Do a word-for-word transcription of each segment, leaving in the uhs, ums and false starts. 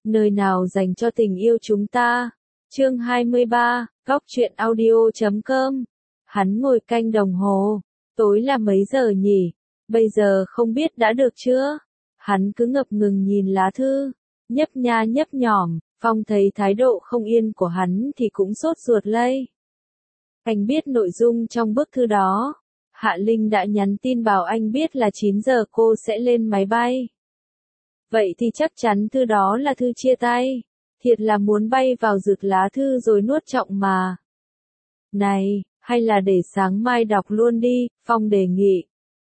Nơi nào dành cho tình yêu chúng ta? Chương hai mươi ba, Góc truyện audio chấm com. Hắn ngồi canh đồng hồ. Tối là mấy giờ nhỉ? Bây giờ không biết đã được chưa? Hắn cứ ngập ngừng nhìn lá thư, nhấp nha nhấp nhỏm. Phong thấy thái độ không yên của hắn thì cũng sốt ruột lây. Anh biết nội dung trong bức thư đó. Hạ Linh đã nhắn tin bảo anh biết là chín giờ cô sẽ lên máy bay. Vậy thì chắc chắn thư đó là thư chia tay. Thiệt là muốn bay vào rực lá thư rồi nuốt trọng mà. Này, hay là để sáng mai đọc luôn đi, Phong đề nghị.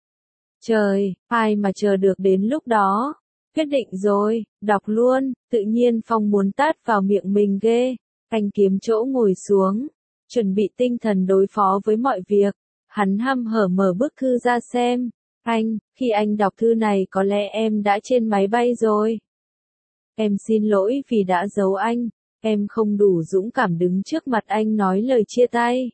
Trời, ai mà chờ được đến lúc đó. Quyết định rồi, đọc luôn, tự nhiên Phong muốn tát vào miệng mình ghê. Anh kiếm chỗ ngồi xuống, chuẩn bị tinh thần đối phó với mọi việc. Hắn hăm hở mở bức thư ra xem. Anh, khi anh đọc thư này có lẽ em đã trên máy bay rồi. Em xin lỗi vì đã giấu anh, em không đủ dũng cảm đứng trước mặt anh nói lời chia tay.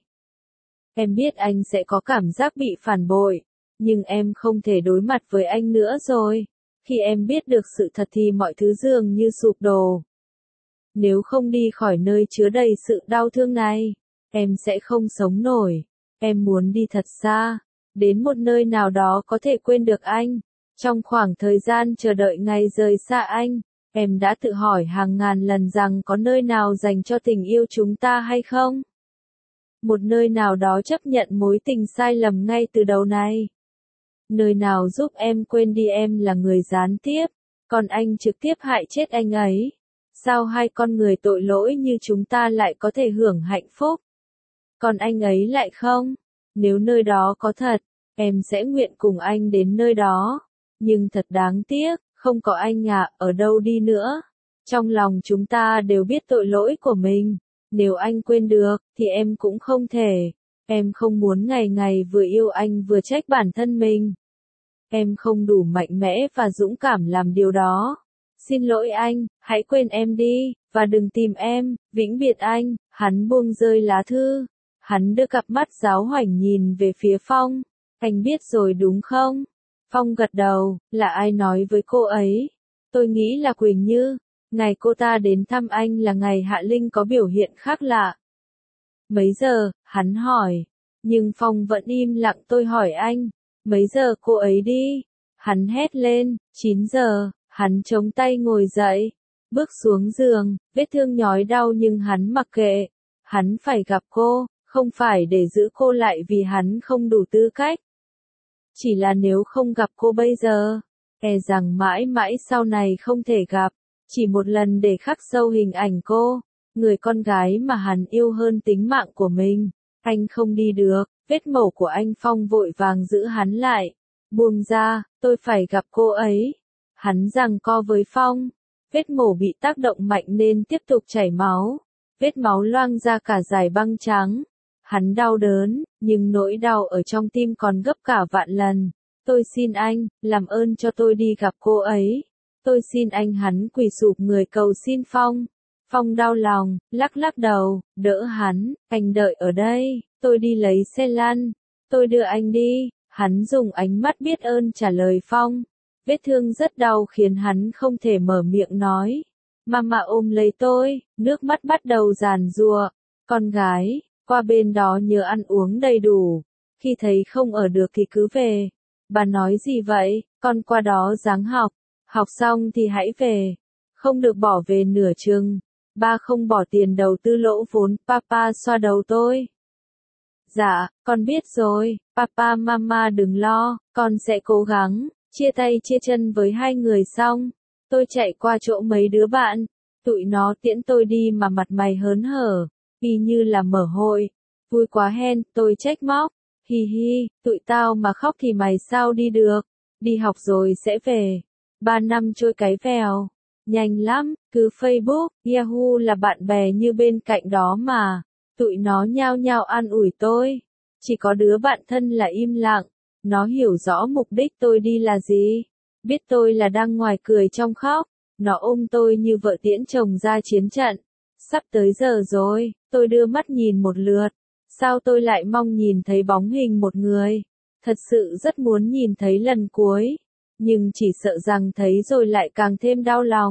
Em biết anh sẽ có cảm giác bị phản bội, nhưng em không thể đối mặt với anh nữa rồi. Khi em biết được sự thật thì mọi thứ dường như sụp đổ. Nếu không đi khỏi nơi chứa đầy sự đau thương này, em sẽ không sống nổi. Em muốn đi thật xa, đến một nơi nào đó có thể quên được anh. Trong khoảng thời gian chờ đợi ngày rời xa anh, em đã tự hỏi hàng ngàn lần rằng có nơi nào dành cho tình yêu chúng ta hay không? Một nơi nào đó chấp nhận mối tình sai lầm ngay từ đầu này. Nơi nào giúp em quên đi em là người gián tiếp, còn anh trực tiếp hại chết anh ấy. Sao hai con người tội lỗi như chúng ta lại có thể hưởng hạnh phúc? Còn anh ấy lại không? Nếu nơi đó có thật, em sẽ nguyện cùng anh đến nơi đó. Nhưng thật đáng tiếc, không có anh à, ở đâu đi nữa. Trong lòng chúng ta đều biết tội lỗi của mình. Nếu anh quên được, thì em cũng không thể. Em không muốn ngày ngày vừa yêu anh vừa trách bản thân mình. Em không đủ mạnh mẽ và dũng cảm làm điều đó. Xin lỗi anh, hãy quên em đi, và đừng tìm em, vĩnh biệt anh. Hắn buông rơi lá thư. Hắn đưa cặp mắt giáo hoảnh nhìn về phía Phong. Anh biết rồi đúng không? Phong gật đầu, là ai nói với cô ấy? Tôi nghĩ là Quỳnh Như. Ngày cô ta đến thăm anh là ngày Hạ Linh có biểu hiện khác lạ. Mấy giờ? Hắn hỏi. Nhưng Phong vẫn im lặng. Tôi hỏi anh. Mấy giờ cô ấy đi? Hắn hét lên. chín giờ. Hắn chống tay ngồi dậy. Bước xuống giường. Vết thương nhói đau nhưng hắn mặc kệ. Hắn phải gặp cô. Không phải để giữ cô lại vì hắn không đủ tư cách. Chỉ là nếu không gặp cô bây giờ, e rằng mãi mãi sau này không thể gặp. Chỉ một lần để khắc sâu hình ảnh cô, người con gái mà hắn yêu hơn tính mạng của mình. Anh không đi được, vết mẩu của anh. Phong vội vàng giữ hắn lại. Buông ra, tôi phải gặp cô ấy. Hắn giằng co với Phong. Vết mổ bị tác động mạnh nên tiếp tục chảy máu. Vết máu loang ra cả dải băng trắng. Hắn đau đớn, nhưng nỗi đau ở trong tim còn gấp cả vạn lần. Tôi xin anh, làm ơn cho tôi đi gặp cô ấy. Tôi xin anh. Hắn quỳ sụp người cầu xin Phong. Phong đau lòng, lắc lắc đầu, đỡ hắn. Anh đợi ở đây, tôi đi lấy xe lăn. Tôi đưa anh đi. Hắn dùng ánh mắt biết ơn trả lời Phong. Vết thương rất đau khiến hắn không thể mở miệng nói. Mama ôm lấy tôi, nước mắt bắt đầu giàn giụa. Con gái, qua bên đó nhớ ăn uống đầy đủ. Khi thấy không ở được thì cứ về. Bà nói gì vậy? Con qua đó ráng học. Học xong thì hãy về. Không được bỏ về nửa chừng. Ba không bỏ tiền đầu tư lỗ vốn. Papa xoa đầu tôi. Dạ, con biết rồi. Papa mama đừng lo. Con sẽ cố gắng. Chia tay chia chân với hai người xong. Tôi chạy qua chỗ mấy đứa bạn. Tụi nó tiễn tôi đi mà mặt mày hớn hở. Y như là mở hội. Vui quá hen, tôi trách móc. Hi hi, tụi tao mà khóc thì mày sao đi được. Đi học rồi sẽ về. Ba năm trôi cái vèo. Nhanh lắm, cứ Facebook, Yahoo là bạn bè như bên cạnh đó mà. Tụi nó nhao nhao an ủi tôi. Chỉ có đứa bạn thân là im lặng. Nó hiểu rõ mục đích tôi đi là gì. Biết tôi là đang ngoài cười trong khóc. Nó ôm tôi như vợ tiễn chồng ra chiến trận. Sắp tới giờ rồi, tôi đưa mắt nhìn một lượt. Sao tôi lại mong nhìn thấy bóng hình một người? Thật sự rất muốn nhìn thấy lần cuối. Nhưng chỉ sợ rằng thấy rồi lại càng thêm đau lòng.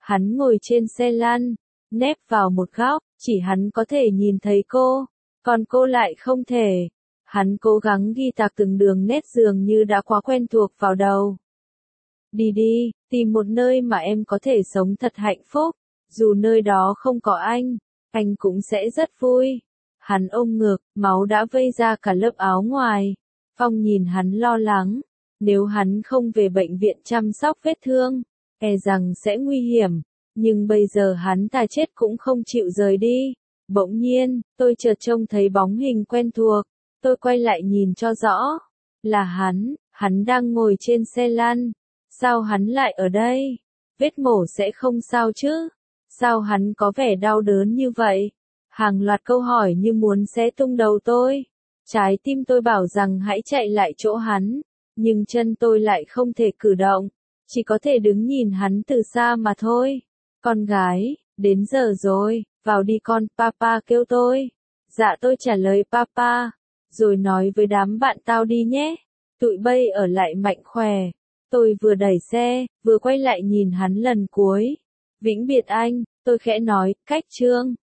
Hắn ngồi trên xe lăn, nép vào một góc, chỉ hắn có thể nhìn thấy cô, còn cô lại không thể. Hắn cố gắng ghi tạc từng đường nét dường như đã quá quen thuộc vào đầu. Đi đi, tìm một nơi mà em có thể sống thật hạnh phúc, dù nơi đó không có anh, anh cũng sẽ rất vui. Hắn ôm ngực, máu đã vây ra cả lớp áo ngoài. Phong nhìn hắn lo lắng, nếu hắn không về bệnh viện chăm sóc vết thương, e rằng sẽ nguy hiểm, nhưng bây giờ hắn ta chết cũng không chịu rời đi. Bỗng nhiên, tôi chợt trông thấy bóng hình quen thuộc, tôi quay lại nhìn cho rõ, là hắn, hắn đang ngồi trên xe lăn, sao hắn lại ở đây? Vết mổ sẽ không sao chứ? Sao hắn có vẻ đau đớn như vậy? Hàng loạt câu hỏi như muốn xé tung đầu tôi. Trái tim tôi bảo rằng hãy chạy lại chỗ hắn, nhưng chân tôi lại không thể cử động, chỉ có thể đứng nhìn hắn từ xa mà thôi. Con gái, đến giờ rồi, vào đi con, papa kêu tôi. Dạ tôi trả lời papa, rồi nói với đám bạn tao đi nhé. Tụi bay ở lại mạnh khỏe. Tôi vừa đẩy xe, vừa quay lại nhìn hắn lần cuối. Vĩnh biệt anh, tôi khẽ nói, cách Trương.